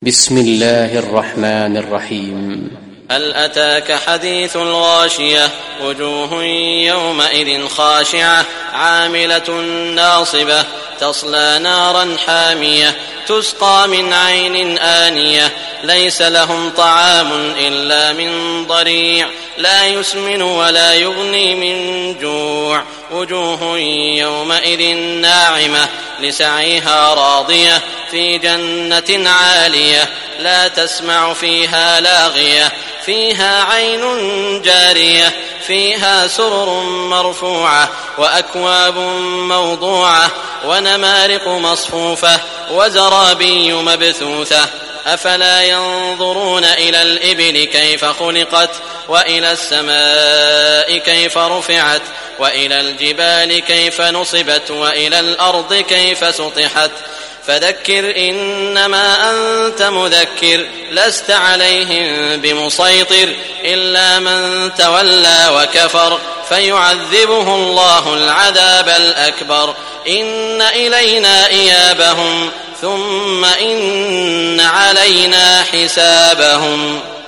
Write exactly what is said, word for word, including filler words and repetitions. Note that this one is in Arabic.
بسم الله الرحمن الرحيم. هل أتاك حديث الغاشية وجوه يومئذ خاشعة عاملة ناصبة تصلى نارا حامية تسقى من عين آنية ليس لهم طعام إلا من ضريع لا يسمن ولا يغني من جوع وجوه يومئذ ناعمة لسعيها راضية في جنة عالية لا تسمع فيها لاغية فيها عين جارية فيها سرر مرفوعة وأكواب موضوعة ونمارق مصفوفة وزرابي مبثوثة أفلا ينظرون إلى الإبل كيف خلقت وإلى السماء كيف رفعت وإلى الجبال كيف نصبت وإلى الأرض كيف سطحت فذكر إنما أنت مذكر لست عليهم بمسيطر إلا من تولى وكفر فيعذبه الله العذاب الأكبر إن إلينا إيابهم ثم إن علينا حسابهم.